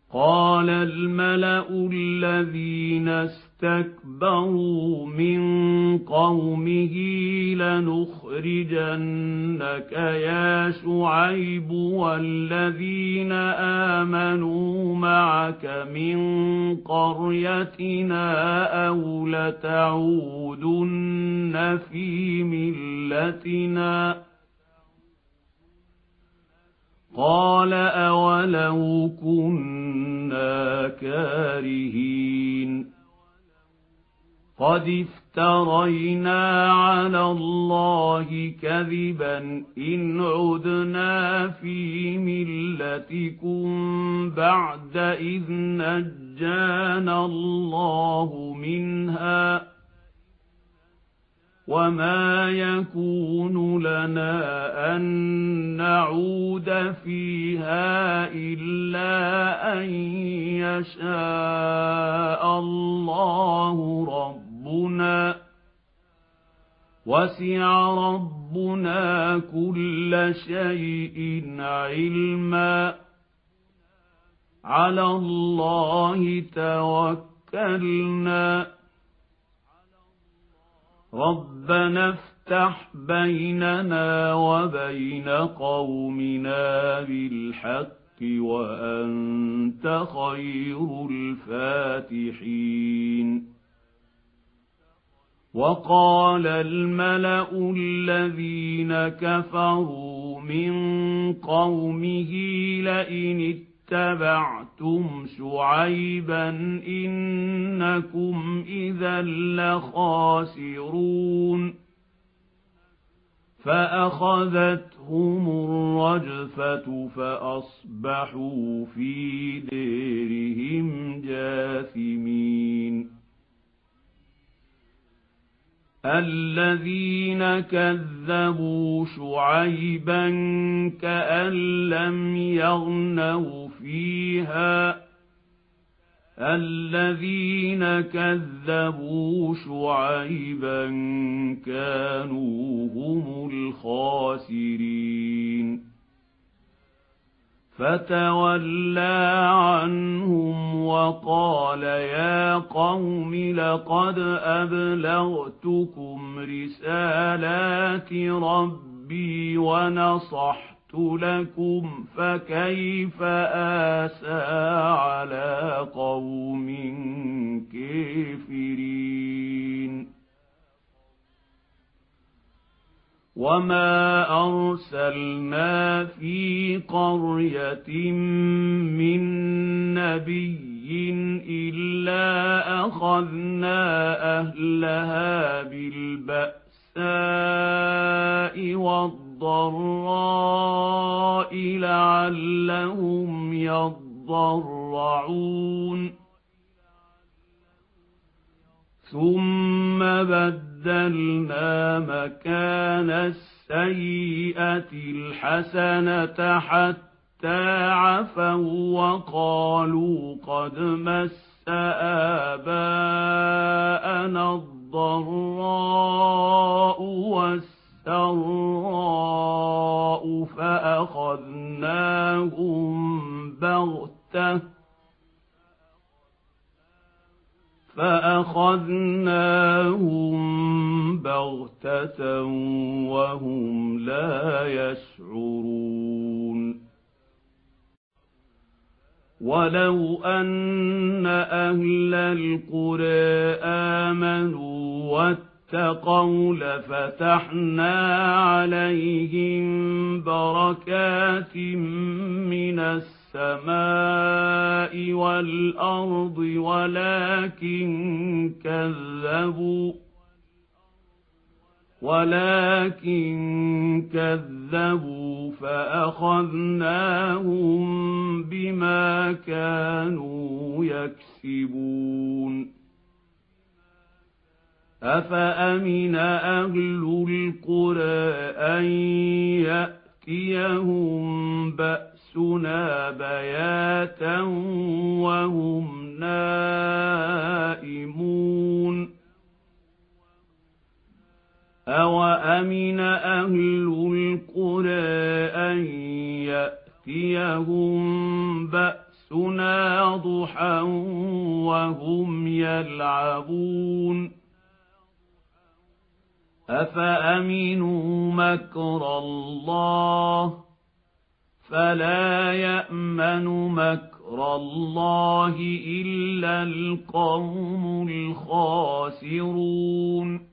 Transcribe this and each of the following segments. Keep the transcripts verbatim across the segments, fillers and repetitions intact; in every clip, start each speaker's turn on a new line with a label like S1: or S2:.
S1: قال الملأ الذين استكبروا من قومه لنخرجنك يا شعيب والذين آمنوا معك من قريتنا أو لتعودن في ملتنا قال أولو كنا كارهين قد افترينا على الله كذبا إن عدنا في ملتكم بعد إذ نجانا الله منها وما يكون لنا أن نعود فيها إلا أن يشاء الله ربنا وسع ربنا كل شيء علما على الله توكلنا ربنا افتح بيننا وبين قومنا بالحق وأنت خير الفاتحين وقال الملأ الذين كفروا من قومه لئن اتبعتم شعيبا إنكم إذا لخاسرون فأخذتهم الرجفة فأصبحوا في ديرهم جاثمين الذين كذبوا شعيبا كأن لم يغنوا فيها الذين كذبوا شعيبا كانوا هم الخاسرين فتولى عنهم وقال يا قوم لقد أبلغتكم رسالات ربي ونصحت لكم فكيف آسى على قوم كافرين وما أرسلنا في قرية من نبي إلا أخذنا أهلها بالبأساء والضراء لعلهم يضرعون ثم بدلنا مكان السيئة الحسنة حتى عفوا وقالوا قد مس آباءنا الضراء والسراء فأخذناهم بغتة فأخذناهم بغتة وهم لا يشعرون ولو أن أهل القرى آمنوا واتقوا لفتحنا عليهم بركات من السماء السماء والأرض ولكن كذبوا ولكن كذبوا فأخذناهم بما كانوا يكسبون أفأمن أهل القرى أن يأتيهم بأسنا بياتا وهم نائمون أوأمن أهل القرى أن يأتيهم بأسنا ضحى وهم يلعبون أفأمنوا مكر الله فلا يأمن مكر الله إلا القوم الخاسرون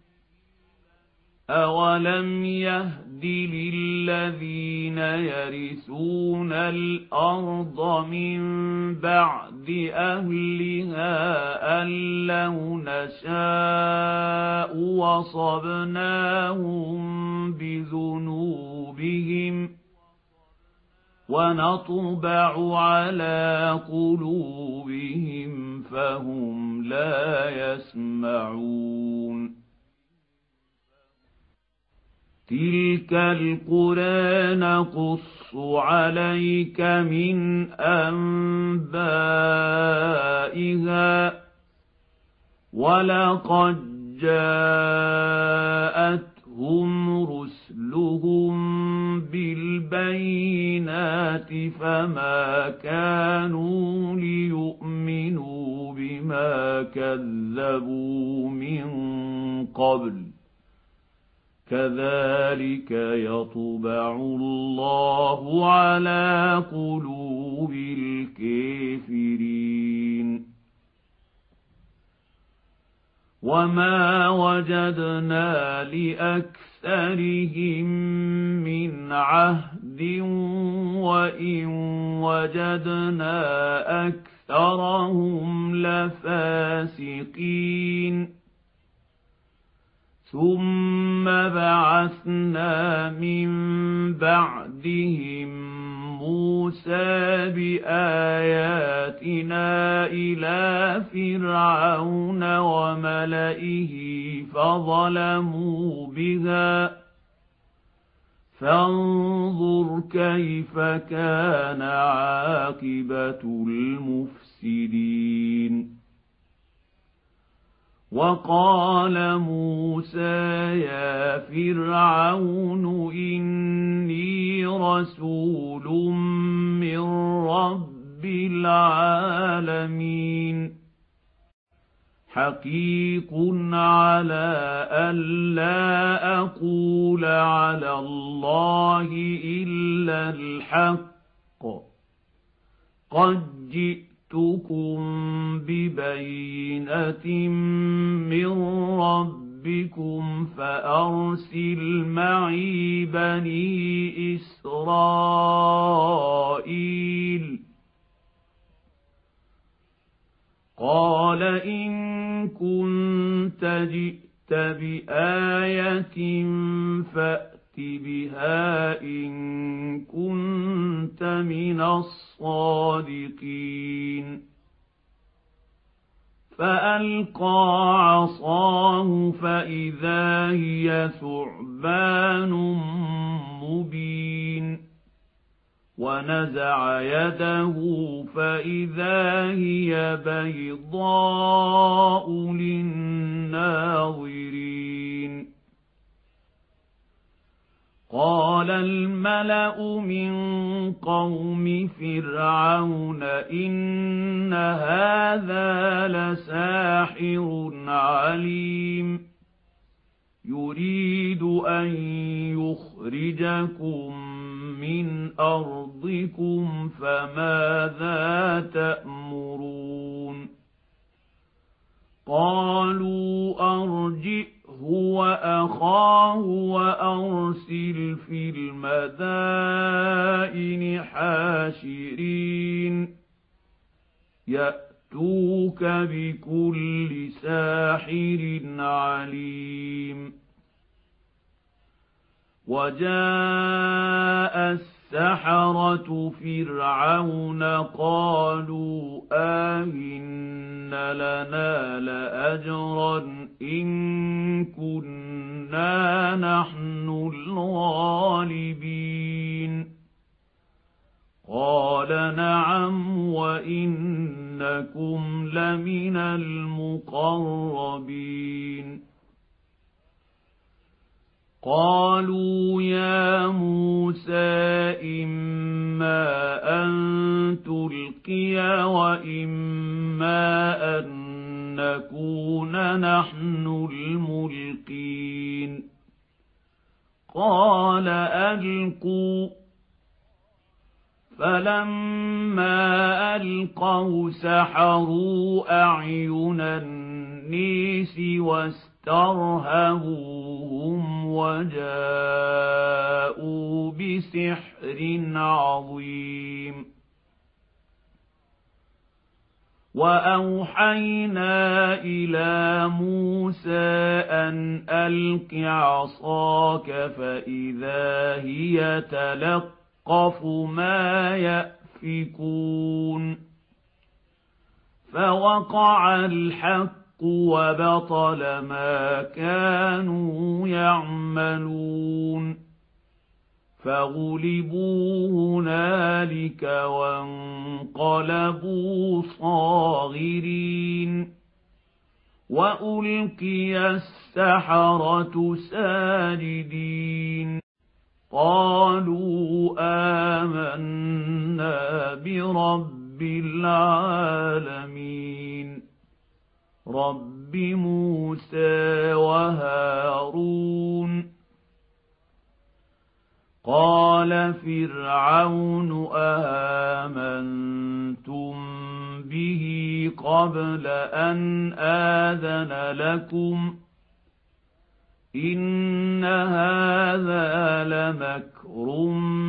S1: أولم يهد للذين يرثون الأرض من بعد أهلها أن لو نشاء وصبناهم بذنوبهم ونطبع على قلوبهم فهم لا يسمعون تلك القرى نقص عليك من أنبائها ولقد جاءتهم رسلهم بالبينات فما كانوا ليؤمنوا بما كذبوا من قبل كذلك يطبع الله على قلوب الكافرين وما وجدنا لأكثرهم من عهد وإن وجدنا أكثرهم لفاسقين ثم بعثنا من بعدهم موسى بآياتنا إلى فرعون وملئه فظلموا بها فانظر كيف كان عاقبة المفسدين وقال موسى يا فرعون إني رسول من رب العالمين حقيق على ألا أقول على الله إلا الحق قد جئت جئتكم ببينة من ربكم فأرسل معي بني إسرائيل قال إن كنت جئت بآية فأت بها إن كنت من الصادقين فألقى عصاه فإذا هي ثعبان مبين ونزع يده فإذا هي بيضاء للناظرين قال الملأ من قوم فرعون إن هذا لساحر عليم يريد أن يخرجكم من أرضكم فماذا تأمرون قالوا أرجئه وأخاه وأرسل في المدائن حاشرين يأتوك بكل ساحر عليم وجاء السحرة فرعون قالوا آئن لنا لأجرا إن كنا نحن الغالبين قال نعم وإنكم لمن المقربين قالوا يا موسى إما أن تلقي وإما أن نكون نحن الملقين قال ألقوا فلما ألقوا سحروا أعين النيس واسترهبوهم وجاءوا بسحر عظيم وأوحينا إلى موسى أن ألق عصاك فإذا هي تلقف ما يأفكون فوقع الحق وبطل ما كانوا يعملون فغلبوا هنالك وانقلبوا صاغرين وألقي السحرة ساجدين قالوا آمنا برب العالمين رب موسى وهارون قال فرعون آمنتم به قبل أن آذن لكم إن هذا لمكر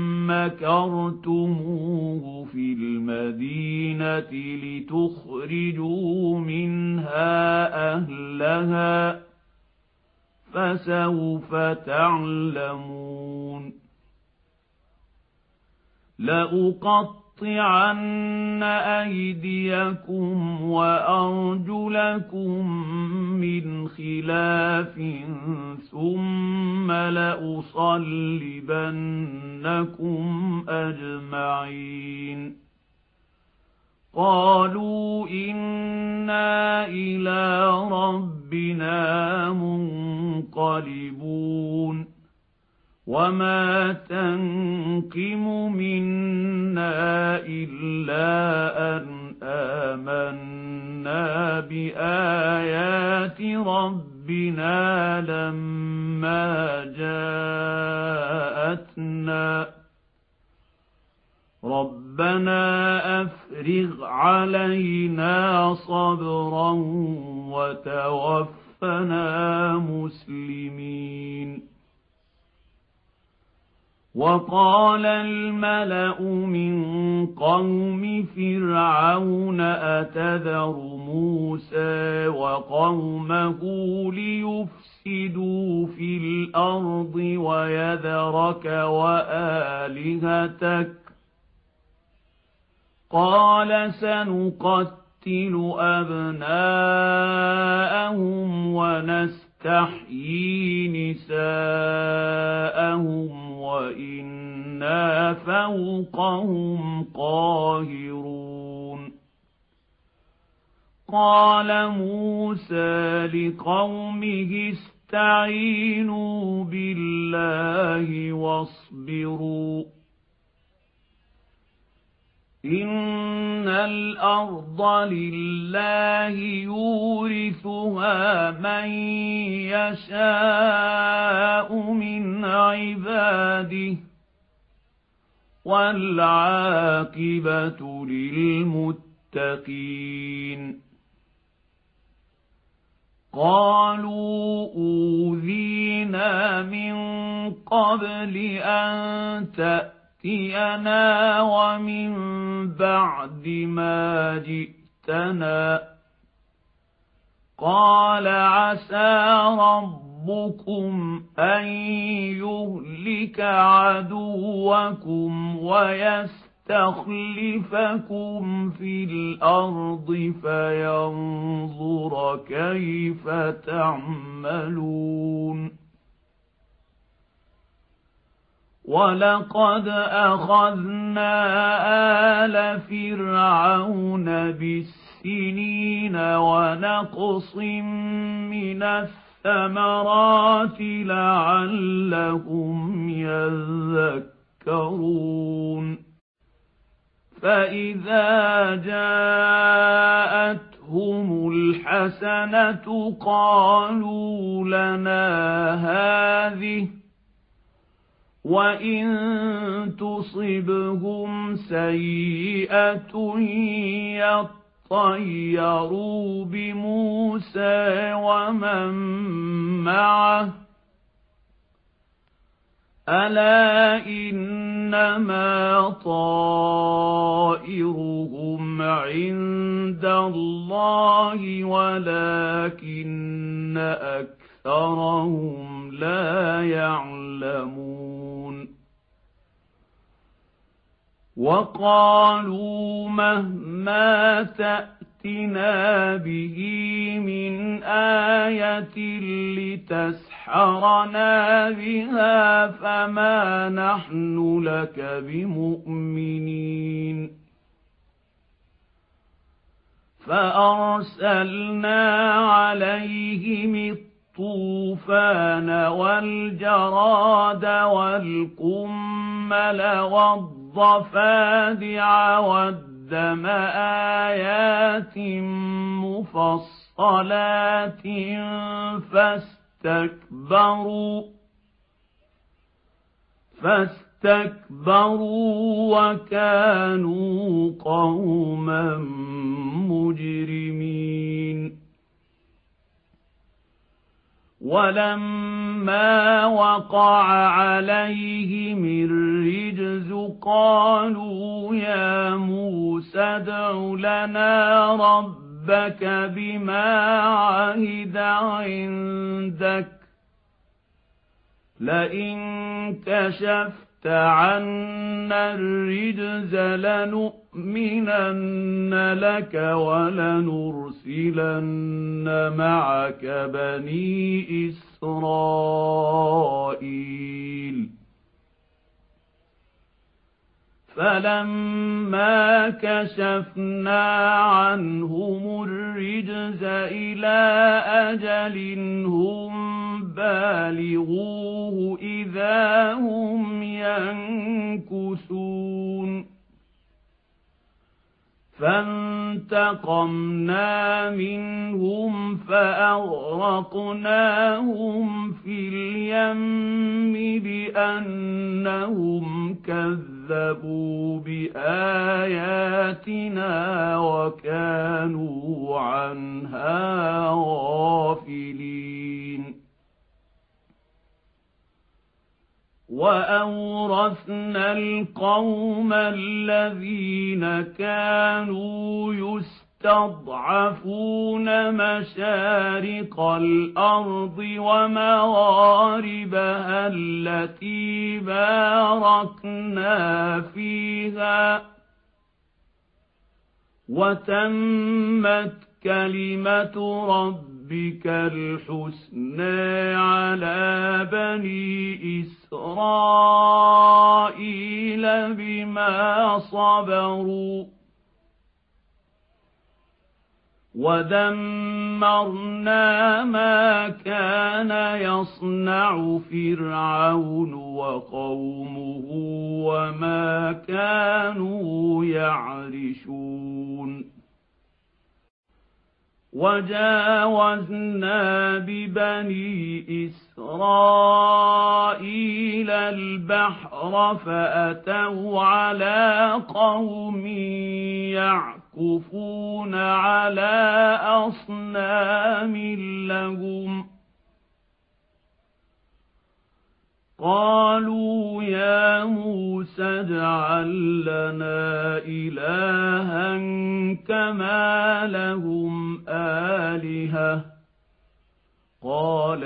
S1: مكرتموه في المدينة لتخرجوا منها أهلها فسوف تعلمون لأقطعن أيديكم وأرجلكم من خلاف ثم لأصلبنكم أجمعين قالوا إنا إلى ربنا منقلبون وما تنقم منا إلا أن آمنا بآيات ربنا لما جاءتنا ربنا أفرغ علينا صبرا وتوفنا مسلمين وقال الملأ من قوم فرعون أتذر موسى وقومه ليفسدوا في الأرض ويذرك وآلهتك قال سنقتل أبناءهم ونستحيي نساءهم وإنا فوقهم قاهرون قال موسى لقومه استعينوا بالله واصبروا إن الأرض لله يورثها من يشاء من عباده والعاقبة للمتقين قالوا أوذينا من قبل أن تأتي تأتينا ومن بعد ما جئتنا قال عسى ربكم أن يهلك عدوكم ويستخلفكم في الأرض فينظر كيف تعملون ولقد أخذنا آل فرعون بالسنين ونقص من الثمرات الثمرات لعلهم يذكرون فإذا جاءتهم الحسنة قالوا لنا هذه وإن تصبهم سيئة يطيروا بموسى ومن معه ألا إنما طائرهم عند الله ولكن أكثرهم لا يعلمون وقالوا مهما تأتنا به من آية لتسحرنا بها فما نحن لك بمؤمنين فأرسلنا عليهم الطوفان والجراد والقمل والضفادع والدم آيات مفصلات فاستكبروا فاستكبروا وكانوا قوما مجرمين ولما وقع عليهم الرجز قالوا يا موسى ادع لنا ربك بما عهد عندك لئن كشفت عنا الرجز لنؤمنن لك ولنرسلن معك بني إسرائيل فلما كشفنا عنهم الرجز إلى أجل هم بالغوه إذا هم ينكثون فانتقمنا منهم فأغرقناهم في اليم بأنهم كذبوا بآياتنا وكانوا عنها غافلين وأورثنا القوم الذين كانوا يستضعفون مشارق الأرض ومغاربها التي باركنا فيها وتمت كلمة ربك الحسنى على بني إسرائيل بما صبروا ودمرنا ما كان يصنع فرعون وقومه وما كانوا يعرشون وجاوزنا ببني إسرائيل البحر فأتوا على قوم يعكفون على أصنام لهم قالوا يا موسى اجعل لنا إلها كما لهم آلهة قال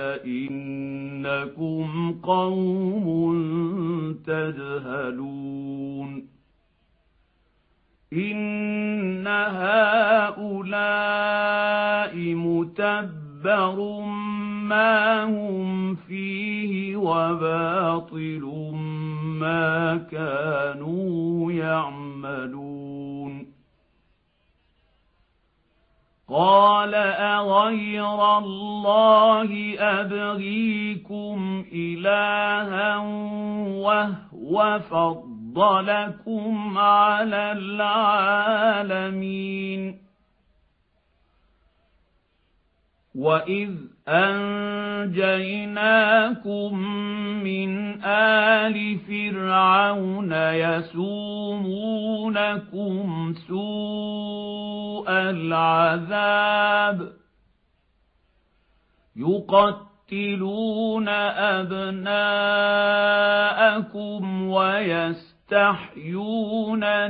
S1: إنكم قوم تجهلون إن هؤلاء متبر ما هم فيه وباطل ما كانوا يعملون قال أغير الله أبغيكم إلها وهو فضلكم على العالمين وإذ أنجيناكم من آل فرعون يسومونكم سوء العذاب يقتلون أبناءكم ويستحيون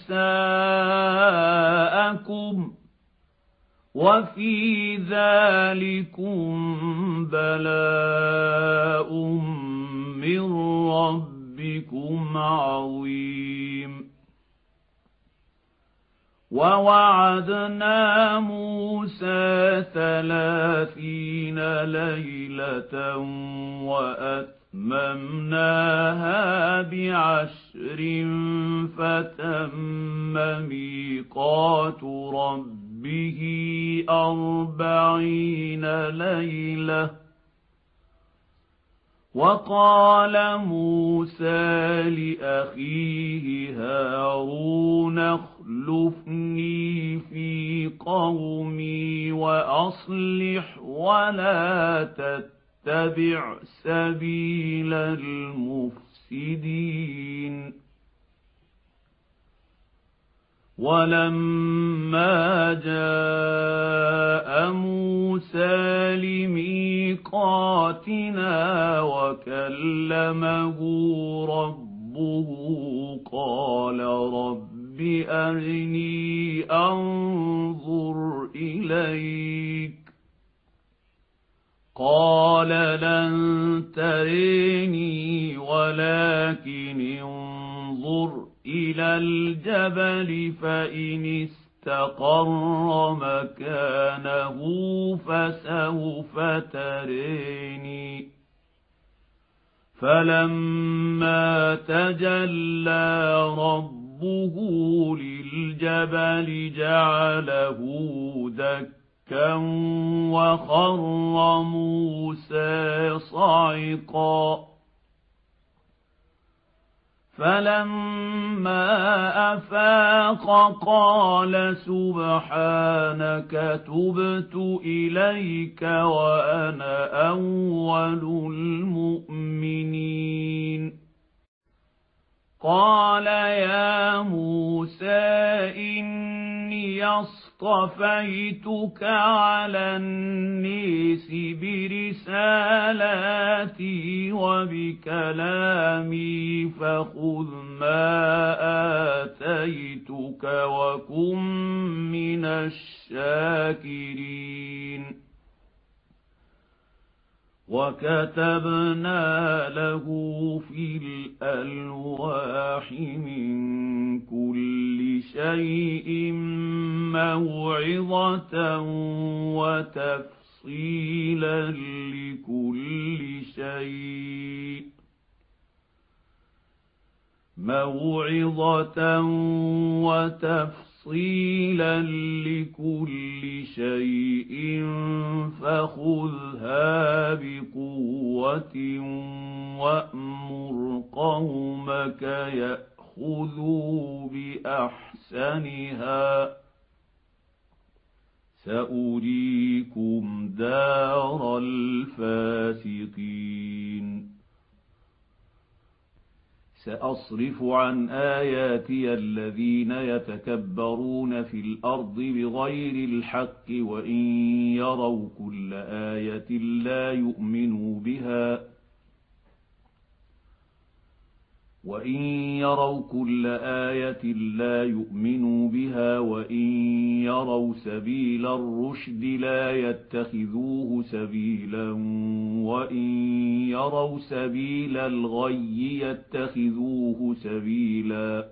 S1: نساءكم وفي ذلكم بلاء من ربكم عظيم ووعدنا موسى ثلاثين ليلة وأتممناها بعشر فتم ميقات ربه به أربعين ليلة وقال موسى لأخيه هارون اخلفني في قومي وأصلح ولا تتبع سبيل المفسدين ولما جاء موسى لميقاتنا وكلمه ربه قال رب أرني أنظر إليك قال لن تريني ولكن انظر إلى الجبل فإن استقر مكانه فسوف تريني فلما تجلى ربه للجبل جعله دكا وخر موسى صعقا فلما أفاق قال سبحانك تبت إليك وأنا أول المؤمنين قال يا موسى إني اصطفيتك على الناس برسالاتي وبكلامي فخذ ما آتيتك وكن من الشاكرين وكتبنا له في الألواح من كل شيء موعظة وتفصيلا لكل شيء موعظة وتفصيلا لكل شيء فخذها بقوة وأمر قومك يأخذوا بأحسنها سأريكم دار الفاسقين سأصرف عن آياتي الذين يتكبرون في الأرض بغير الحق وإن يروا كل آية لا يؤمنوا بها وإن يروا كل آية لا يؤمنوا بها وإن يروا سبيل الرشد لا يتخذوه سبيلا وإن يروا سبيل الغي يتخذوه سبيلا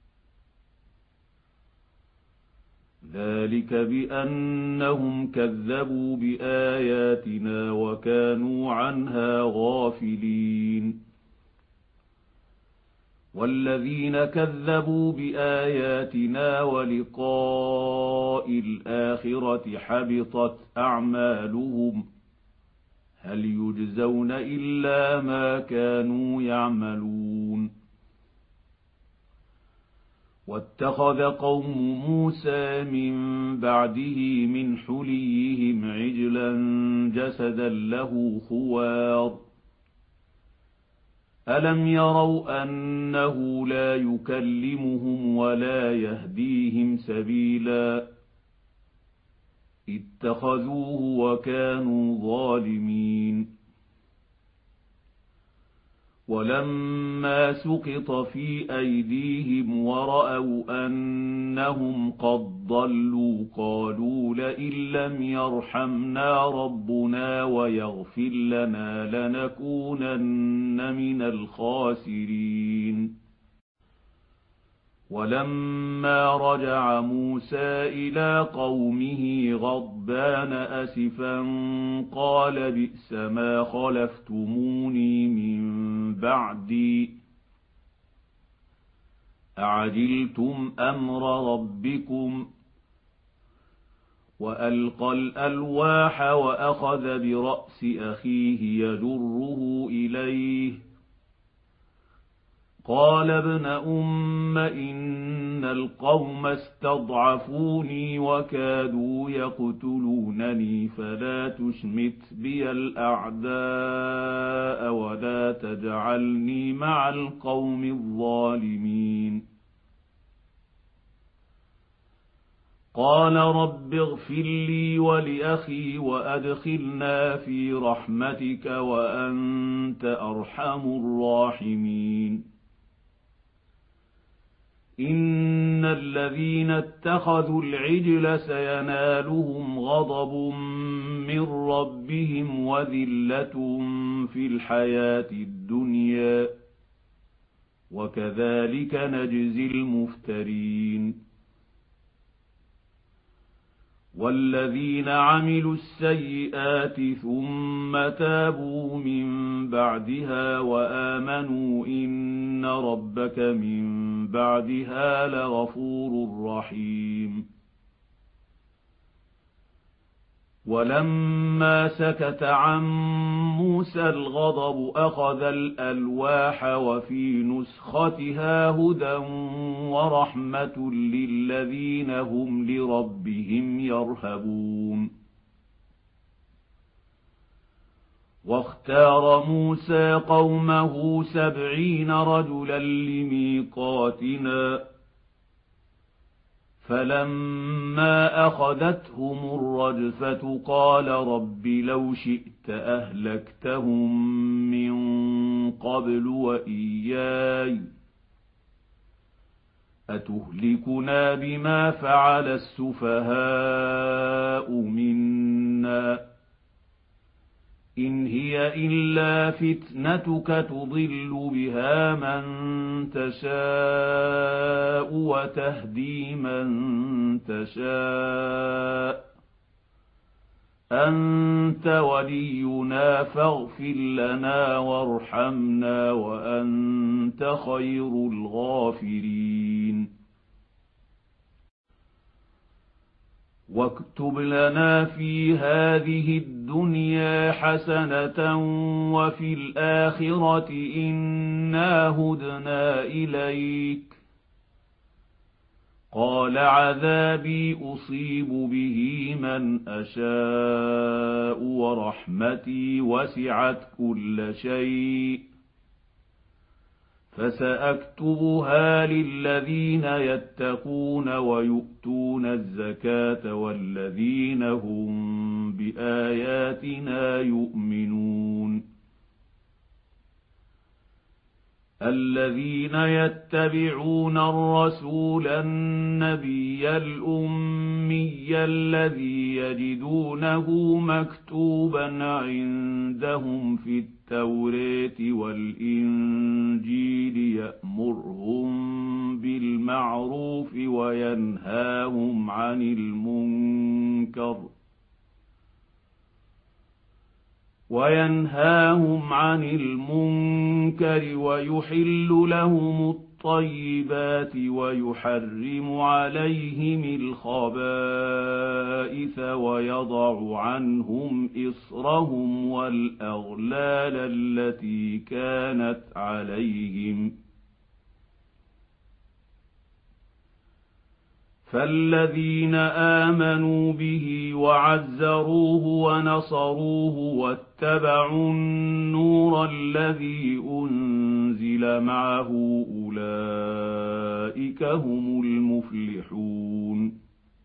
S1: ذلك بأنهم كذبوا بآياتنا وكانوا عنها غافلين والذين كذبوا بآياتنا ولقاء الآخرة حبطت أعمالهم هل يجزون إلا ما كانوا يعملون واتخذ قوم موسى من بعده من حليهم عجلا جسدا له خوار ألم يروا أنه لا يكلمهم ولا يهديهم سبيلا اتخذوه وكانوا ظالمين ولما سقط في أيديهم ورأوا أنهم قد ضلوا قالوا لئن لم يرحمنا ربنا ويغفر لنا لنكونن من الخاسرين ولما رجع موسى إلى قومه غضبان أسفا قال بئس ما خلفتموني من بعدي أعجلتم أمر ربكم وألقى الألواح وأخذ برأس أخيه يجره إليه قال ابن أم إن القوم استضعفوني وكادوا يقتلونني فلا تشمت بي الأعداء ولا تجعلني مع القوم الظالمين قال رب اغفر لي ولأخي وأدخلنا في رحمتك وأنت أرحم الراحمين إن الذين اتخذوا العجل سينالهم غضب من ربهم وذلة في الحياة الدنيا وكذلك نجزي المفترين والذين عملوا السيئات ثم تابوا من بعدها وآمنوا إن ربك من بعدها لغفور رحيم ولما سكت عن موسى الغضب أخذ الألواح وفي نسختها هدى ورحمة للذين هم لربهم يرهبون واختار موسى قومه سبعين رجلا لميقاتنا فلما أخذتهم الرجفة قال رب لو شئت أهلكتهم من قبل وإياي أتهلكنا بما فعل السفهاء منا إن هي إلا فتنتك تضل بها من تشاء وتهدي من تشاء أنت ولينا فاغفر لنا وارحمنا وأنت خير الغافرين واكتب لنا في هذه الدنيا حسنة وفي الآخرة إنا هدنا إليك قال عذابي أصيب به من أشاء ورحمتي وسعت كل شيء فسأكتبها للذين يتقون ويؤتون الزكاة والذين هم بآياتنا يؤمنون الذين يتبعون الرسول النبي الأمي الذي يجدونه مكتوبا عندهم في التوراة والإنجيل يأمرهم بالمعروف وينهاهم عن المنكر وينهاهم عن المنكر ويحل لهم الطيبات ويحرم عليهم الخبائث ويضع عنهم إصرهم والأغلال التي كانت عليهم فالذين آمنوا به وعزروه ونصروه واتبعوا النور الذي أنزل معه أولئك هم المفلحون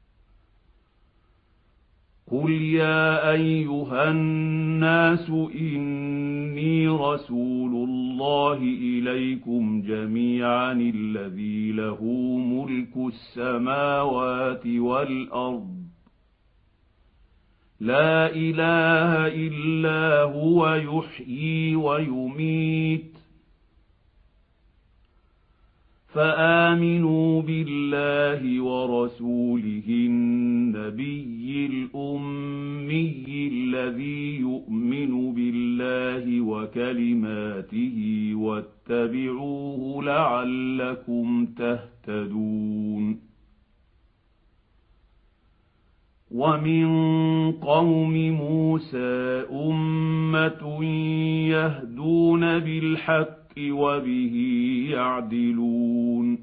S1: قل يا أيها الناس إني رسول الله إليكم جميعا الذي له ملك السماوات والأرض لا إله إلا هو يحيي ويميت فآمنوا بالله ورسوله النبي الأمي الذي يؤمن بالله وكلماته واتبعوه لعلكم تهتدون ومن قوم موسى أمة يهدون بالحق وبه يعدلون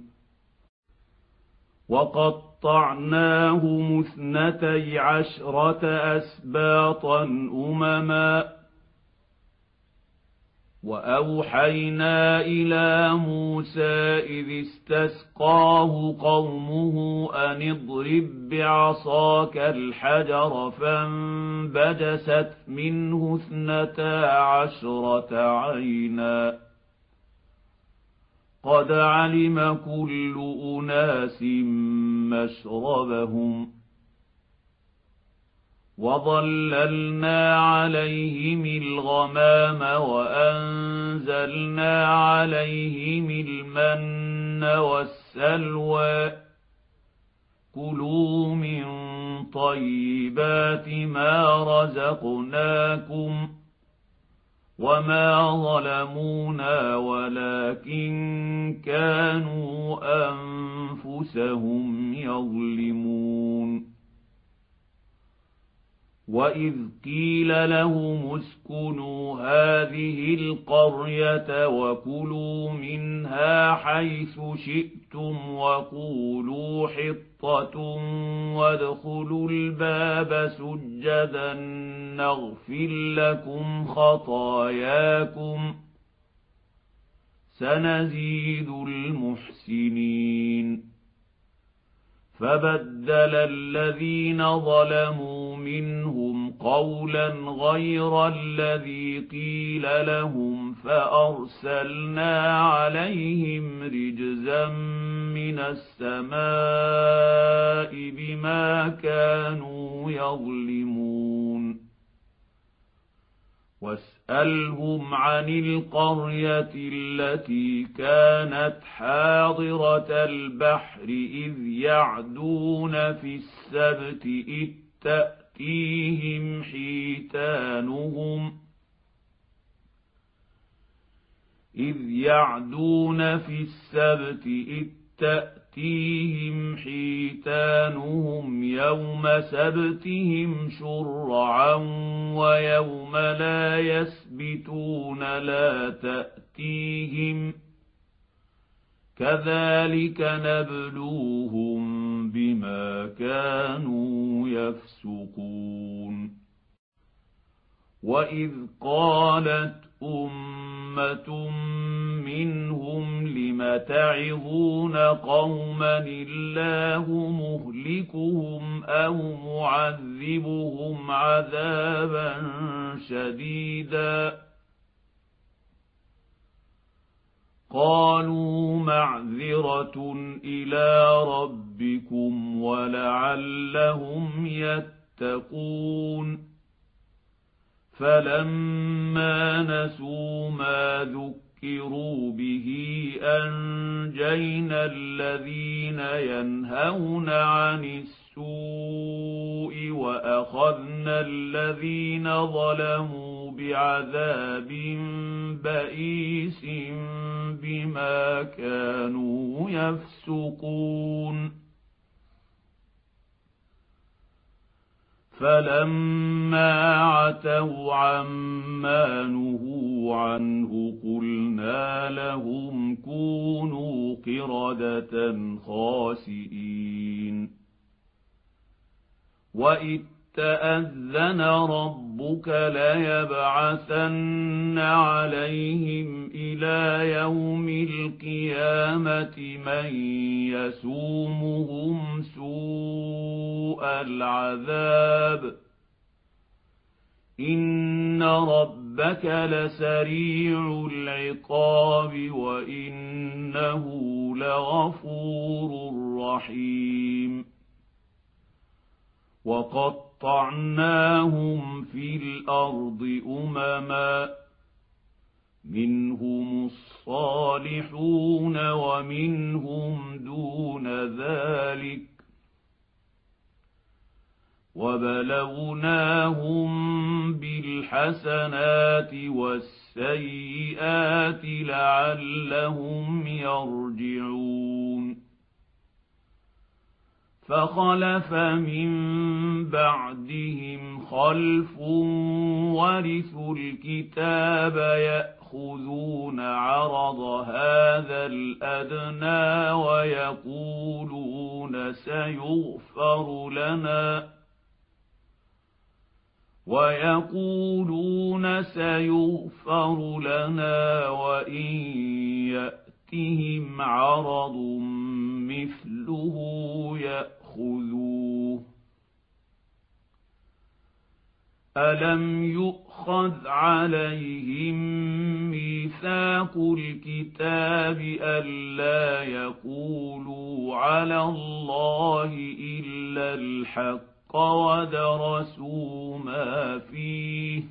S1: وقطعناهم اثنتي عشرة أسباطا أمما وأوحينا إلى موسى إذ استسقاه قومه أن اضرب بعصاك الحجر فانبجست منه اثنتا عشرة عينا قد علم كل أناس مشربهم وظللنا عليهم الغمام وأنزلنا عليهم المن والسلوى كلوا من طيبات ما رزقناكم وما ظلمونا ولكن كانوا أنفسهم يظلمون وإذ قيل لهم اسكنوا هذه القرية وكلوا منها حيث شئتم وقولوا حطة وادخلوا الباب سجدا نغفر لكم خطاياكم سنزيد المحسنين فبدل الذين ظلموا منهم قولا غير الذي قيل لهم فأرسلنا عليهم رجزا من السماء بما كانوا يظلمون واسألهم عن القرية التي كانت حاضرة البحر إذ يعدون في السبت إذ تأتيهم حيتانهم إذ يعدون في السبت إذ تأتيهم حيتانهم يوم سبتهم شرعا ويوم لا يسبتون لا تأتيهم كذلك نبلوهم بما كانوا يفسقون وإذ قالت أمة منهم لم تعظون قوما الله مهلكهم أو معذبهم عذابا شديدا قالوا معذرة إلى ربكم ولعلهم يتقون فلما نسوا ما ذكروا به أنجينا الذين ينهون عن السوء وأخذنا الذين ظلموا بعذاب بئيس بما كانوا يفسقون فلما عتوا عما نهوا عنه قلنا لهم كونوا قردة خاسئين وإذ تأذن ربك ليبعثن عليهم إلى يوم القيامة من يسومهم سوء العذاب إن ربك لسريع العقاب وإنه لغفور رحيم وقطعناهم في الأرض أمما منهم الصالحون ومنهم دون ذلك وبلوناهم بالحسنات والسيئات لعلهم يرجعون فخلف من بعدهم خلف ورثوا الكتاب يأخذون عرض هذا الأدنى ويقولون سيغفر لنا ويقولون سيغفر لنا وإن يأتهم عرض مثله يأخذوه ألم يؤخذ عليهم ميثاق الكتاب ألا يقولوا على الله إلا الحق ودرسوا ما فيه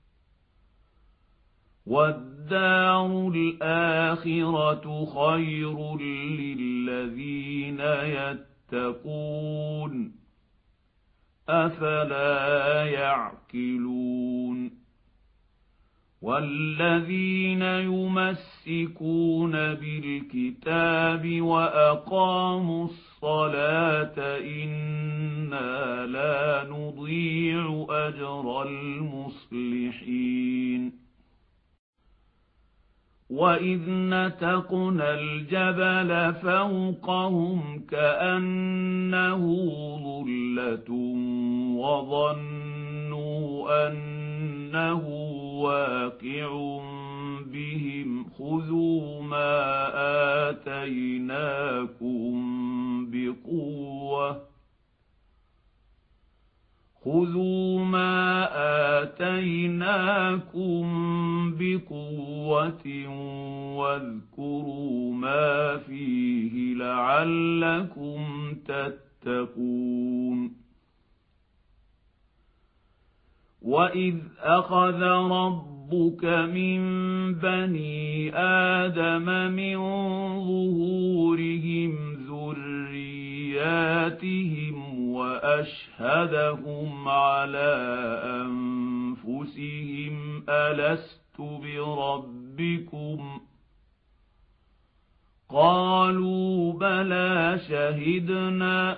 S1: والدار الآخرة خير للذين يتقون أفلا يعقلون والذين يمسكون بالكتاب وأقاموا الصلاة إنا لا نضيع أجر المصلحين وإذ نتقنا الجبل فوقهم كأنه ظلة وظنوا أنه واقع بهم خذوا ما آتيناكم بقوة خذوا ما آتيناكم بقوة واذكروا ما فيه لعلكم تتقون وإذ أخذ ربك من بني آدم من ظهورهم ذرياتهم وأشهدهم على أنفسهم ألست بربكم قالوا بلى شهدنا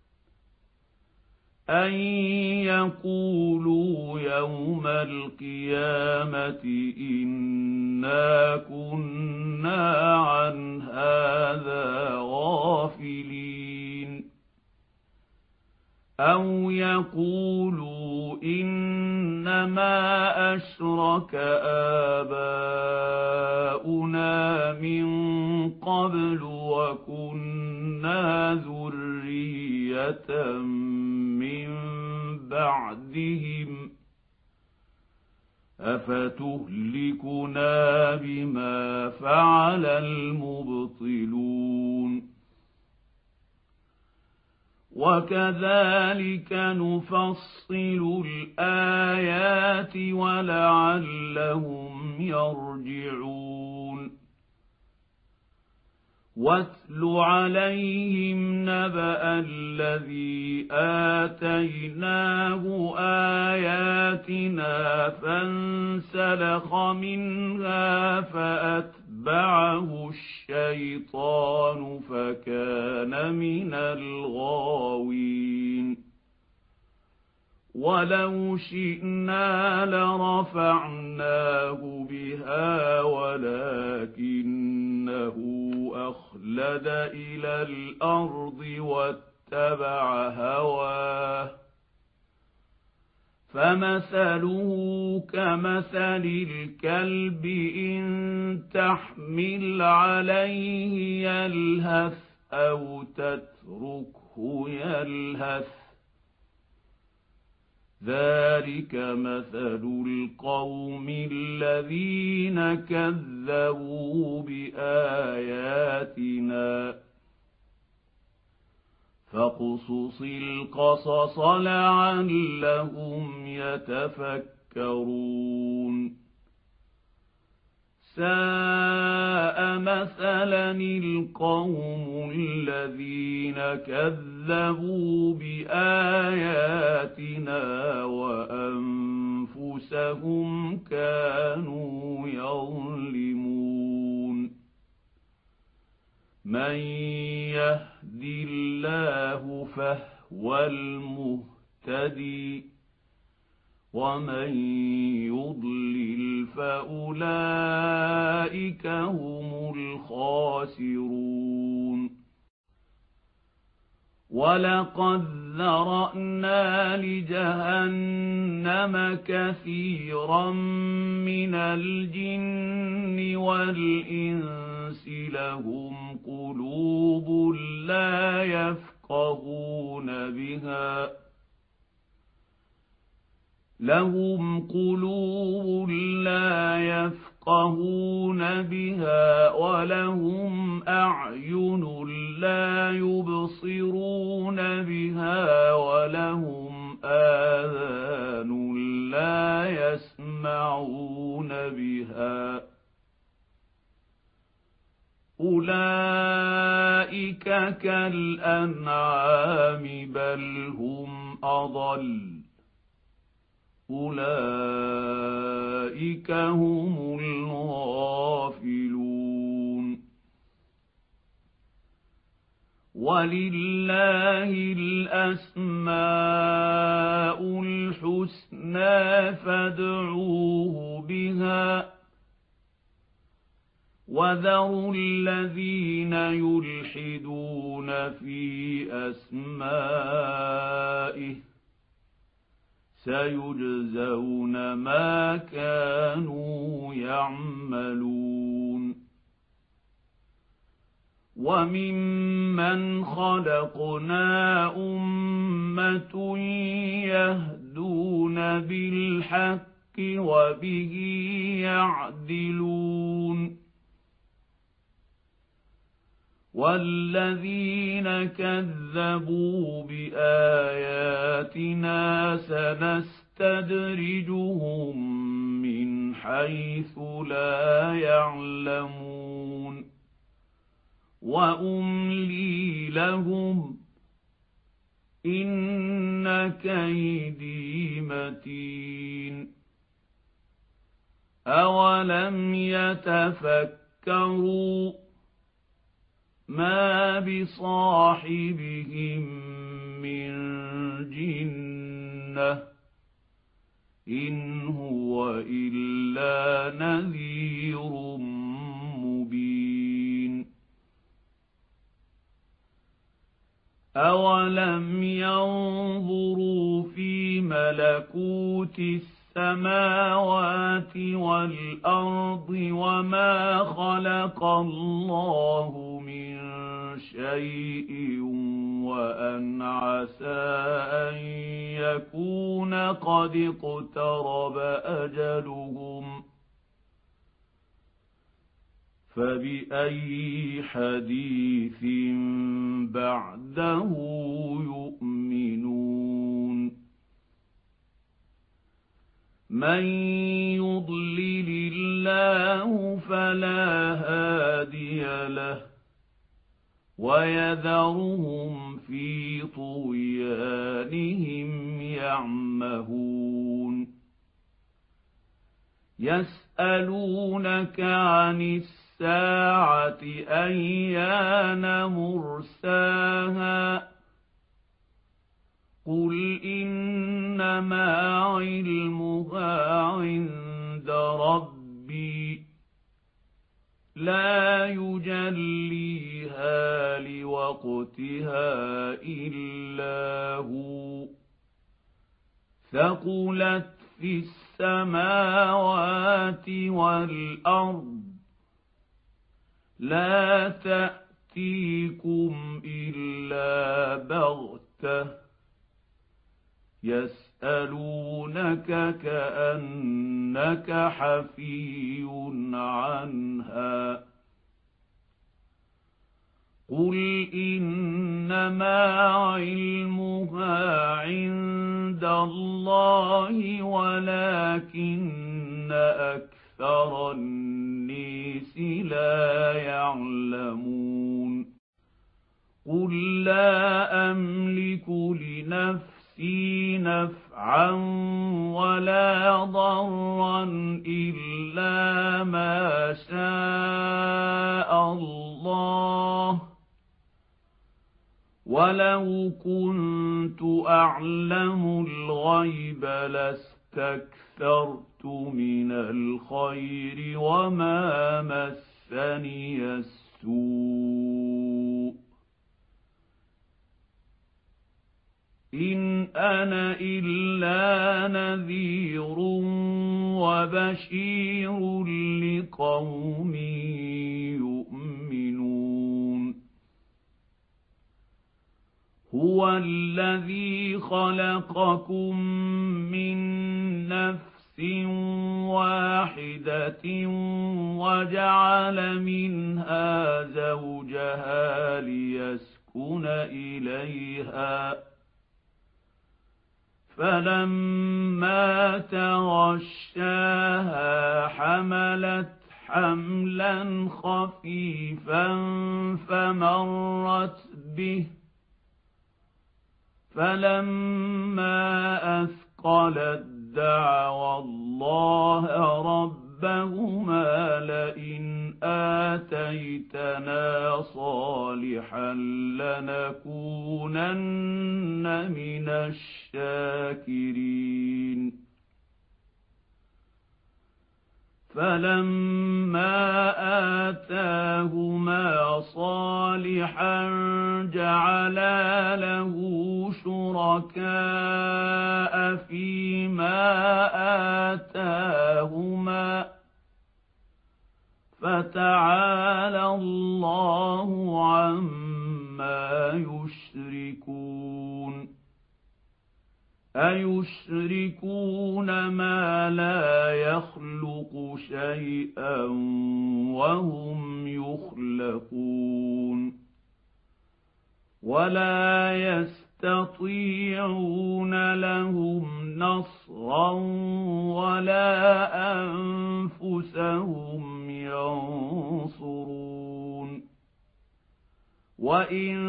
S1: أن يقولوا يوم القيامة إنا كنا عن هذا غافلين أو يقولوا إنما أشرك آباؤنا من قبل وكنا ذرية من بعدهم أفتهلكنا بما فعل المبطلون وكذلك نفصل الآيات ولعلهم يرجعون واتل عليهم نبأ الذي آتيناه آياتنا فانسلخ منها فأتبعه الشيطان فكان من الغاوين ولو شئنا لرفعناه بها ولكنه أخلد إلى الأرض واتبع هواه فمثله كمثل الكلب إن تحمل عليه يلهث أو تتركه يلهث ذلك مثل القوم الذين كذبوا بآياتنا فاقصص القصص لعلهم يتفكرون ساء مثلا القوم الذين كذبوا بآياتنا وأنفسهم كانوا يظلمون من يهد الله فهو المهتدي ومن يضلل فأولئك هم الخاسرون ولقد ذرأنا لجهنم كثيرا من الجن والإنس لهم قلوب لا يفقهون بها لهم قلوب لا يفقهون بها ولهم أعين لا يبصرون بها ولهم آذان لا يسمعون بها أولئك كالأنعام بل هم أضل أولئك هم الغافلون ولله الأسماء الحسنى فادعوه بها وذروا الذين يلحدون في أسمائه سيجزون ما كانوا يعملون وممن خلقنا أمة يهدون بالحق وبه يعدلون والذين كذبوا بآياتنا سنستدرجهم من حيث لا يعلمون وأملي لهم إن كيدي متين أولم يتفكروا ما بصاحبهم من جنة إن هو إلا نذير مبين أولم ينظروا في ملكوت السماوات والأرض وما خلق الله من شيء وأن عسى أن يكون قد اقترب أجلهم فبأي حديث بعده يؤمنون من يضلل الله فلا هادي له ويذرهم في طغيانهم يعمهون يسألونك عن الساعة أيان مرساها قل إنما علمها عند ربي لا يجليها لوقتها إلا هو ثقلت في السماوات والأرض لا تأتيكم إلا بغتة يسألونك كأنك حفي عنها قل إنما علمها عند الله ولكن أكثر الناس لا يعلمون قل لا أملك لنفسي في نفعا ولا ضرا إلا ما شاء الله ولو كنت أعلم الغيب لاستكثرت من الخير وما مسني السوء إن أنا إلا نذير وبشير لقوم يؤمنون هو الذي خلقكم من نفس واحدة وجعل منها زوجها ليسكن إليها فلما تغشاها حملت حملا خفيفا فمرت به فلما أثقلت دعوا الله ربهما لئن آتيتنا صالحا لنكونن من الشاكرين فلما آتاهما صالحا جعلا له شركاء فيما آتاهما فتعالى الله عما يشركون أيشركون ما لا يخلق شيئا وهم يخلقون ولا يستطيعون لهم نصرا ولا أنفسهم ينصرون وإن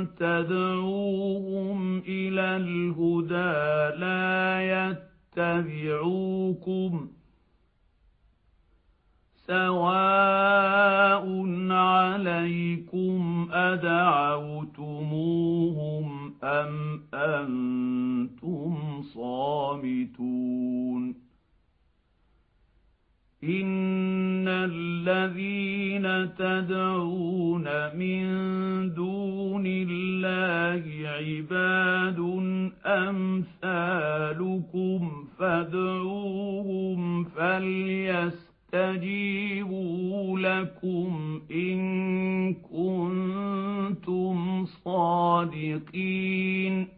S1: تدعوهم إلى الهدى لا يتبعوكم سواء عليكم أدعوتموهم أم أنتم صامتون إن الذين تدعون من دون الله عباد أمثالكم فادعوهم فليستجيبوا لكم إن كنتم صادقين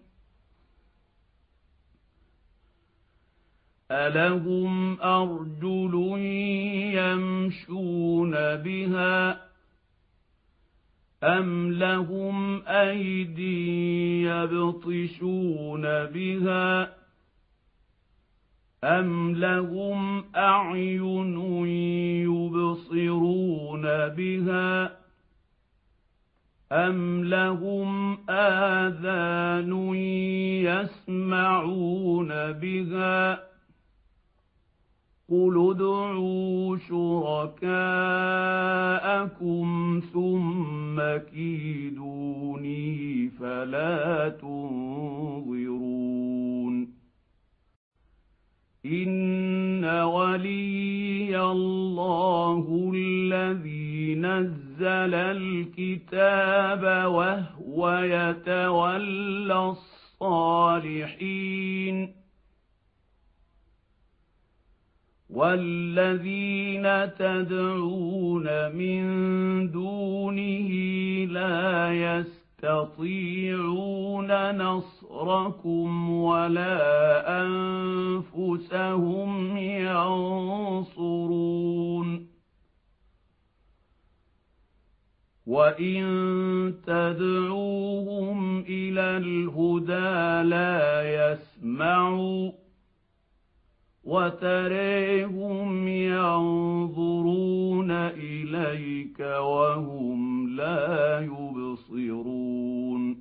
S1: ألهم أرجل يمشون بها أم لهم أيدي يبطشون بها أم لهم أعين يبصرون بها أَمْ لَهُمْ آذَانٌ يَسْمَعُونَ بِهَا قُلِ ادْعُوا شُرَكَاءَكُمْ ثُمَّ كِيدُونِي فَلَا تُنظِرُونِ إِنَّ وَلِيَّ اللَّهُ الَّذِي نَزَّلَ الْكِتَابَ وَهُوَ يَتَوَلَّى الصَّالِحِينَ وَالَّذِينَ تَدْعُونَ مِن دُونِهِ لَا يَسْتَطِيعُونَ نَصْرَكُمْ وَلَا أَنفُسَهُمْ يَنصُرُونَ وَإِن تَدْعُوهُمْ إِلَى الْهُدَىٰ لَا يَسْمَعُوا وَتَرَاهُمْ يَنظُرُونَ إِلَيْكَ وَهُمْ لَا يُبْصِرُونَ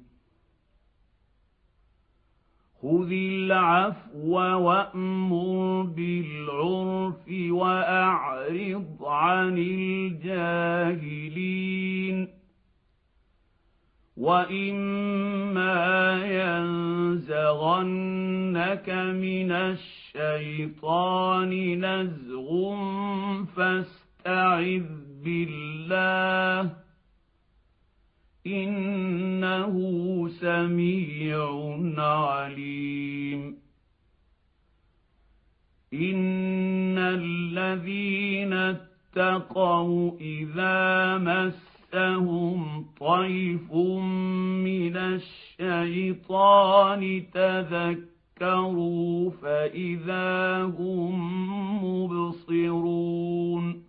S1: خُذِ الْعَفْوَ وَأْمُرْ بِالْعُرْفِ وَأَعْرِضْ عَنِ الْجَاهِلِينَ وَإِمَّا يَنزَغَنَّكَ مِنَ الشَّيْطَانِ نَزْغٌ فَاسْتَعِذْ بِاللَّهِ إِنَّهُ سَمِيعٌ عَلِيمٌ إِنَّ الَّذِينَ اتَّقَوْا إِذَا مَسَّهُمْ طَيْفٌ مِّنَ الشَّيْطَانِ تَذَكَّرُوا فَإِذَا هُم مُّبْصِرُونَ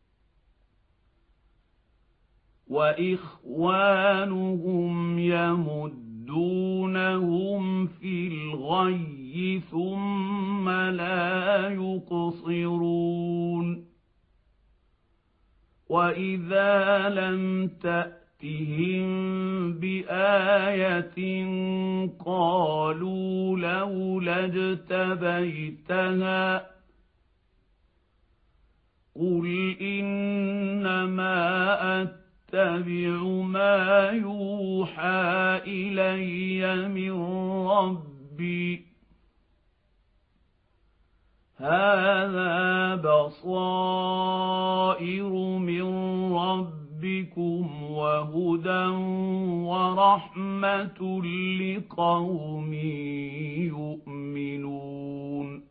S1: وَإِخْوَانُهُمْ يَمُدُّونَهُمْ فِي الْغَيِّ ثُمَّ لَا يُقْصِرُونَ وَإِذَا لَمْ تَأْتِهِم بِآيَةٍ قَالُوا لَوْلَا اجْتَبَيْتَهَا قُلْ إِنَّمَا أَتَّبِعُ مَا يُوحَىٰ إِلَيَّ مِن رَّبِّي هَٰذَا بَصَائِرُ مِن رَّبِّكُمْ وَهُدًى وَرَحْمَةٌ لِّقَوْمٍ يُؤْمِنُونَ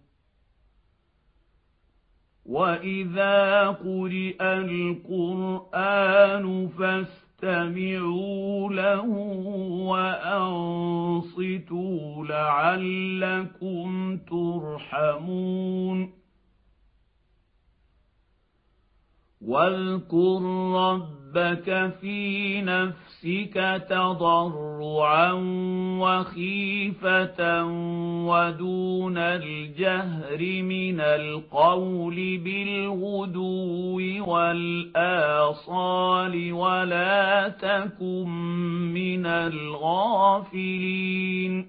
S1: وَإِذَا قُرِئَ الْقُرْآنُ فَاسْتَمِعُوا لَهُ وَأَنصِتُوا لَعَلَّكُمْ تُرْحَمُونَ وَاذْكُر رَّبَّكَ فِي نَفْسِكَ تَضَرُّعًا وَخِيفَةً وَدُونَ الْجَهْرِ مِنَ الْقَوْلِ بِالْغُدُوِّ وَالْآصَالِ وَلَا تَكُن مِّنَ الْغَافِلِينَ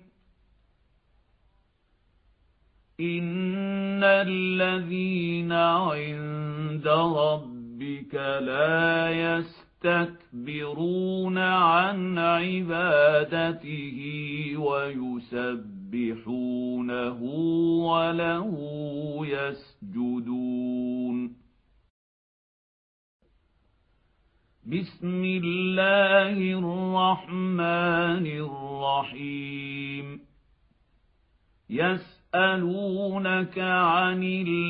S1: إِنَّ الَّذِينَ عِندَ رَبِّكَ لَا يَسْتَكْبِرُونَ عَنْ عِبَادَتِهِ وَيُسَبِّحُونَهُ وَلَهُ يَسْجُدُونَ بِسْمِ اللَّهِ الرَّحْمَٰنِ الرَّحِيمِ يَسْأَلُونَكَ عَنِ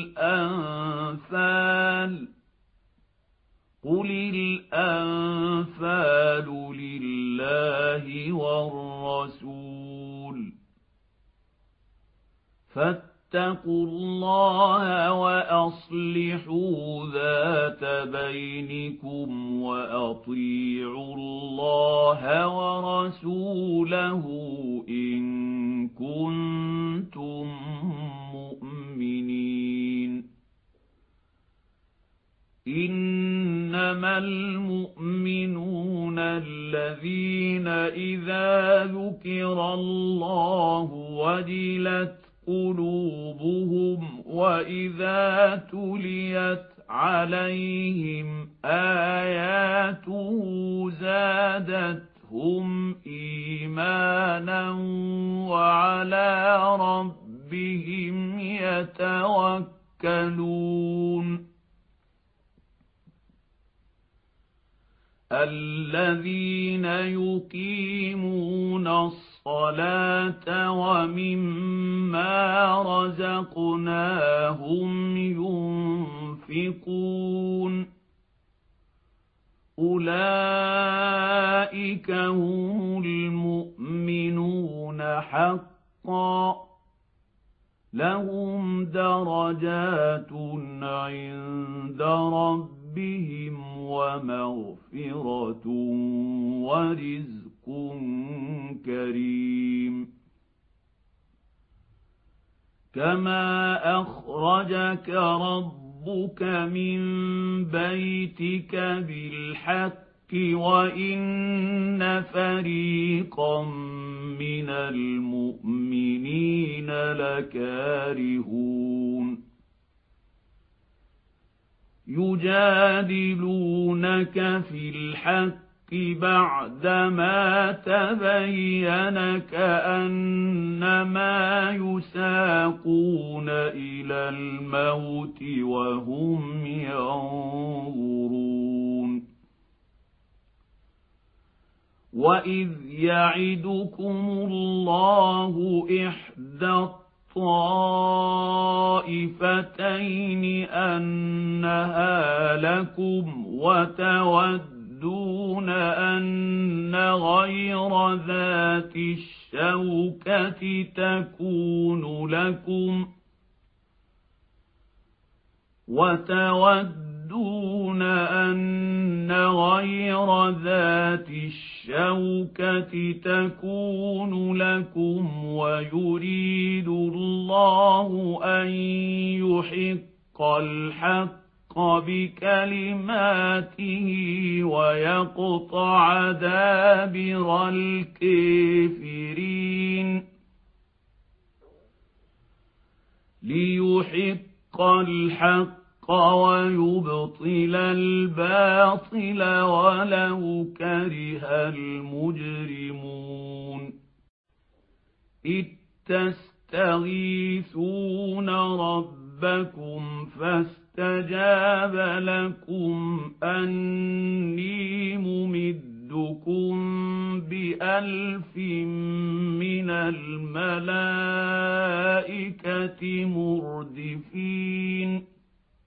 S1: الْأَنفَالِ قُلِ الْأَنفَالُ لِلَّهِ وَالرَّسُولِ فَاتَّقُوا اللَّهَ وَأَصْلِحُوا ذَاتَ بَيْنِكُمْ وَأَطِيعُوا اللَّهَ وَرَسُولَهُ إِن كُنتُم مُّؤْمِنِينَ إِنَّمَا الْمُؤْمِنُونَ الذين إذا ذكر الله وجلت قلوبهم وإذا تليت عليهم آياته زادتهم إيمانا وعلى ربهم يتوكلون الذين يقيمون الصلاة ومما رزقناهم ينفقون أولئك هم المؤمنون حقا لهم درجات عند ربهم ومغفرة ورزق كريم كما أخرجك ربك من بيتك بالحق وإن فريقا من المؤمنين لكارهون يجادلونك في الحق بعدما تبين كأنما يساقون إلى الموت وهم ينظرون وإذ يعدكم الله إحدى الطائفتين أنها لكم وتودون أن غير ذات الشوكة تكون لكم وتودون أن غير ذات الشوكة تكون لكم ويريد الله أن يحق الحق بكلماته ويقطع دابر الكافرين ليحق الحق ويبطل الباطل ولو كره المجرمون إذ تستغيثون ربكم فاستجاب لكم أني ممدكم بألف من الملائكة مردفين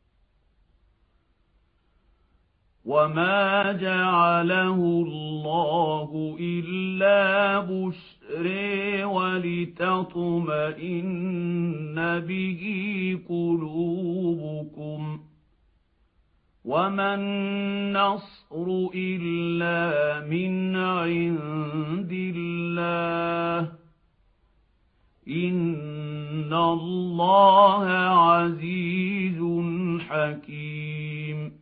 S1: وما جعله الله إلا بشرى ولتطمئن به قلوبكم وما النصر إلا من عند الله إن الله عزيز حكيم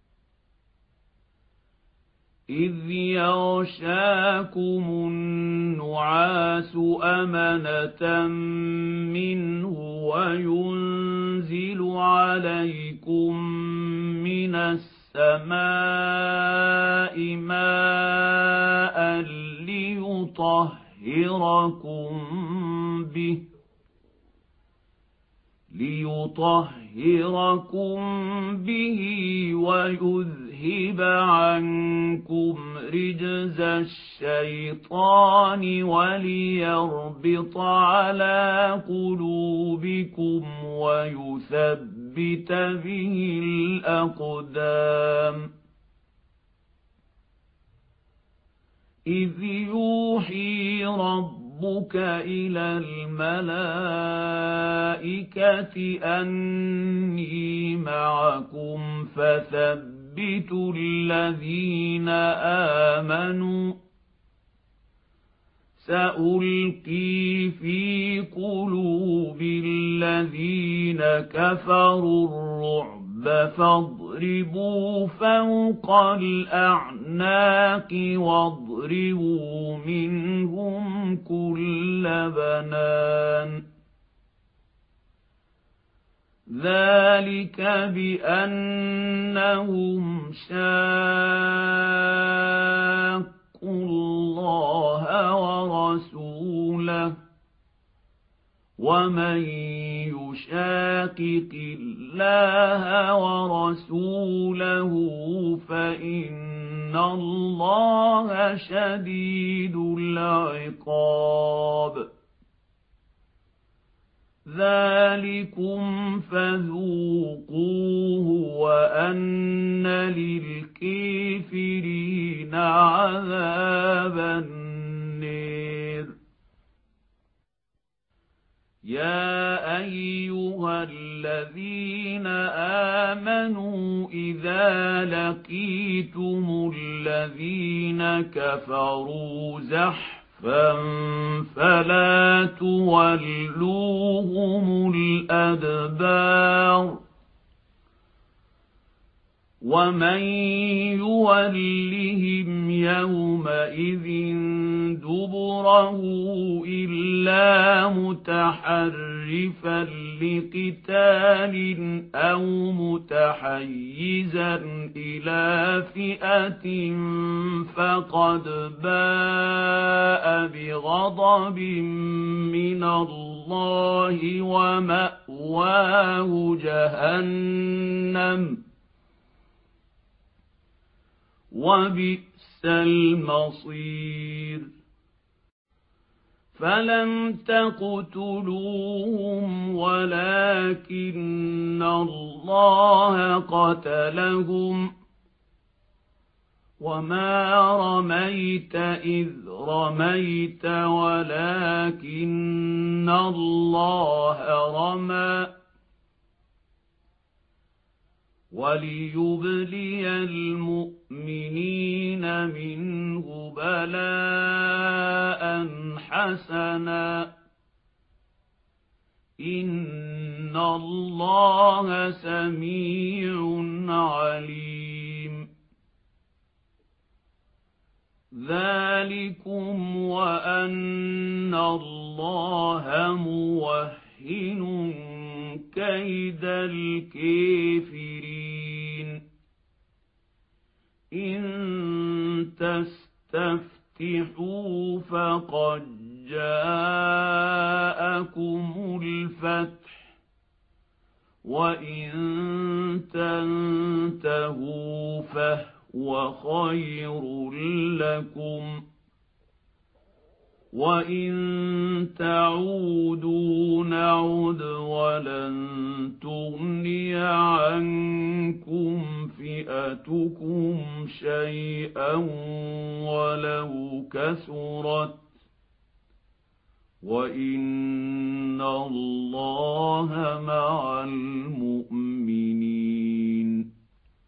S1: إذ يغشاكم النعاس أمنة منه وينزل عليكم من السماء ماء ليطهركم به ليطهركم به ويذهب عنكم رجز الشيطان وليربط على قلوبكم ويثبت به الأقدام إذ يوحي ربكم ربك إلى الملائكة أني معكم فثبتوا الذين آمنوا سألقي في قلوب الذين كفروا الرعب فاضربوا فوق الأعناق واضربوا منهم كل بنان ذلك بأنهم شاقوا الله ورسوله ومن يشاقق الله ورسوله فإن الله شديد العقاب ذلكم فذوقوه وأن للكافرين عذاب النار يا أيها الذين آمنوا إذا لقيتم الذين كفروا زحفا فلا تولوهم الأدبار ومن يولهم يومئذ دبره إلا متحرفا لقتال أو متحيزا إلى فئة فقد باء بغضب من الله ومأواه جهنم وبئس المصير فلم تقتلوهم ولكن الله قتلهم وما رميت إذ رميت ولكن الله رمى وليبلي المؤمنين منه بلاء حسنا إن الله سميع عليم ذلكم وأن الله موهن كيد الكافرين إن تستفتحوا فقد جاءكم الفتح وإن تنتهوا فهو خير لكم وإن تعودوا نعد ولن تغني عنكم فئتكم شيئا ولو كثرت وإن الله مع المؤمنين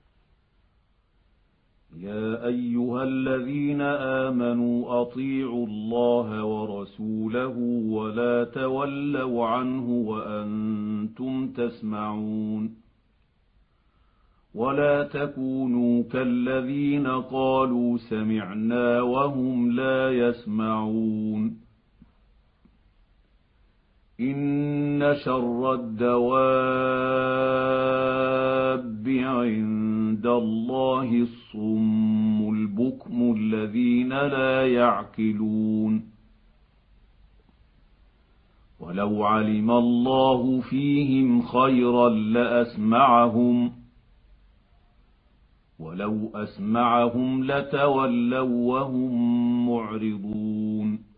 S1: يا أيها الذين آمنوا أطيعوا الله ورسوله ولا تولوا عنه وأنتم تسمعون ولا تكونوا كالذين قالوا سمعنا وهم لا يسمعون إن شر الدواب عند الله الصم البكم الذين لا يعقلون ولو علم الله فيهم خيرا لأسمعهم ولو أسمعهم لتولوا وهم معرضون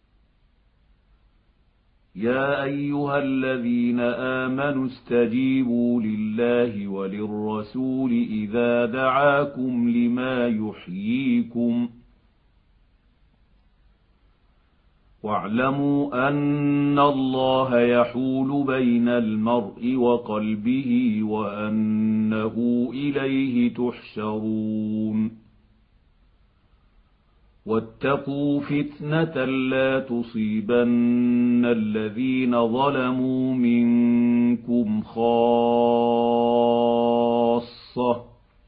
S1: يا أيها الذين آمنوا استجيبوا لله وللرسول إذا دعاكم لما يحييكم واعلموا أن الله يحول بين المرء وقلبه وأنه إليه تحشرون واتقوا فتنة لا تصيبن الذين ظلموا منكم منكم خاصة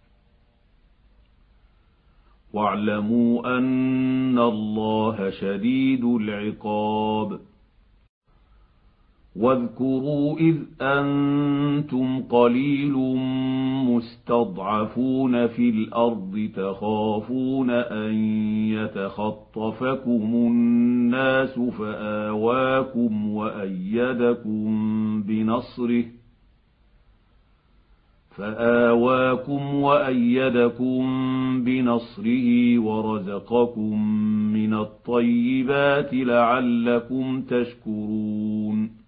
S1: واعلموا أن الله شديد العقاب واذكروا إذ أنتم قليل مستضعفون في الأرض تخافون أن يتخطفكم الناس فآواكم وأيدكم بنصره فآواكم وأيدكم بنصره ورزقكم من الطيبات لعلكم تشكرون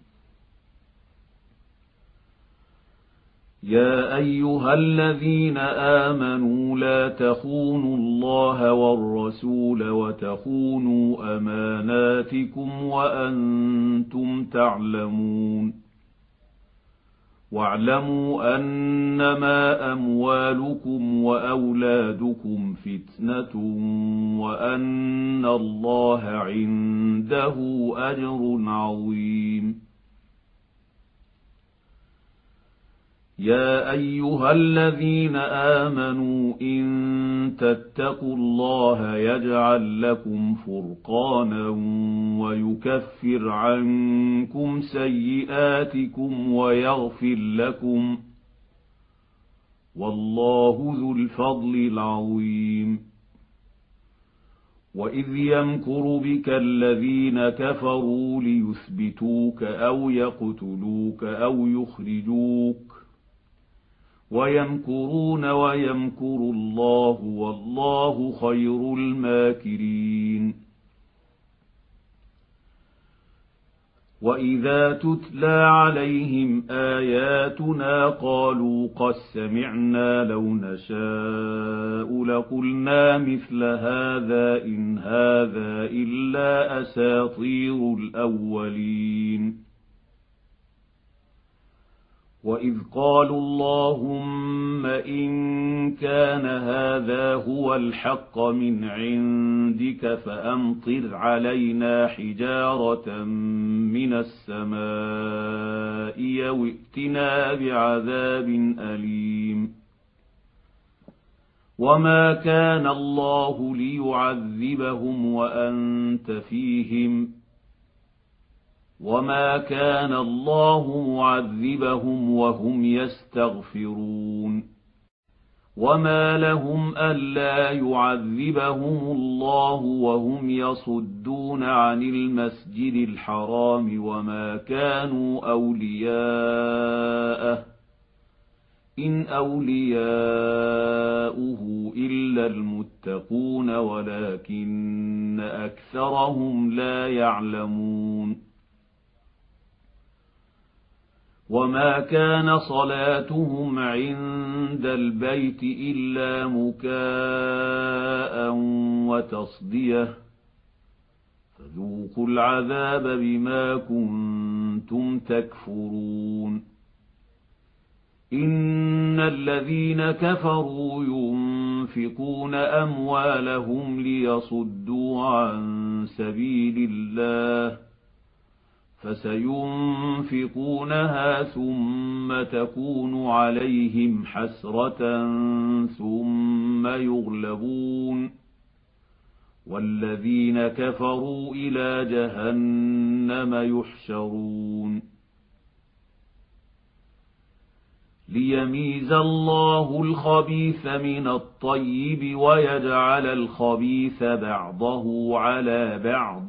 S1: يا أيها الذين آمنوا لا تخونوا الله والرسول وتخونوا أماناتكم وأنتم تعلمون واعلموا أنما أموالكم وأولادكم فتنة وأن الله عنده أجر عظيم يا أيها الذين آمنوا إن تتقوا الله يجعل لكم فرقانا ويكفر عنكم سيئاتكم ويغفر لكم والله ذو الفضل العظيم وإذ يمكر بك الذين كفروا ليثبتوك أو يقتلوك أو يخرجوك ويمكرون ويمكر الله والله خير الماكرين وإذا تتلى عليهم آياتنا قالوا قد سمعنا لو نشاء لقلنا مثل هذا إن هذا إلا أساطير الأولين وإذ قالوا اللهم إن كان هذا هو الحق من عندك فأمطر علينا حجارة من السماء أو ائتنا بعذاب أليم وما كان الله ليعذبهم وأنت فيهم وما كان الله معذبهم وهم يستغفرون وما لهم ألا يعذبهم الله وهم يصدون عن المسجد الحرام وما كانوا أولياءه إن أولياؤه إلا المتقون ولكن أكثرهم لا يعلمون وما كان صلاتهم عند البيت إلا مكاء وتصدية فذوقوا العذاب بما كنتم تكفرون إن الذين كفروا ينفقون أموالهم ليصدوا عن سبيل الله فسينفقونها ثم تكون عليهم حسرة ثم يغلبون والذين كفروا إلى جهنم يحشرون ليميز الله الخبيث من الطيب ويجعل الخبيث بعضه على بعض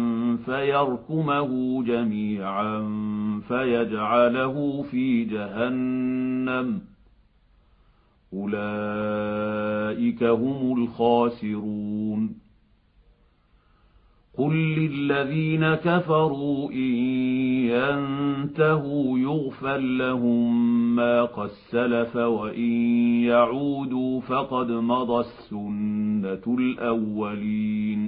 S1: فيركمه جميعا فيجعله في جهنم أولئك هم الخاسرون قل للذين كفروا إن ينتهوا يغفر لهم ما قد سلف وإن يعودوا فقد مضت سنة الأولين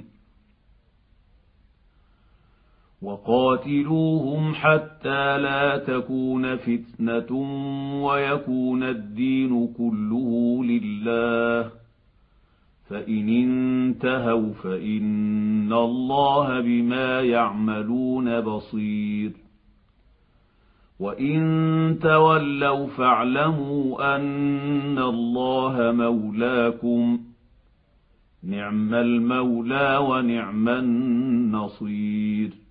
S1: وقاتلوهم حتى لا تكون فتنة ويكون الدين كله لله فإن انتهوا فإن الله بما يعملون بصير وإن تولوا فاعلموا أن الله مولاكم نعم المولى ونعم النصير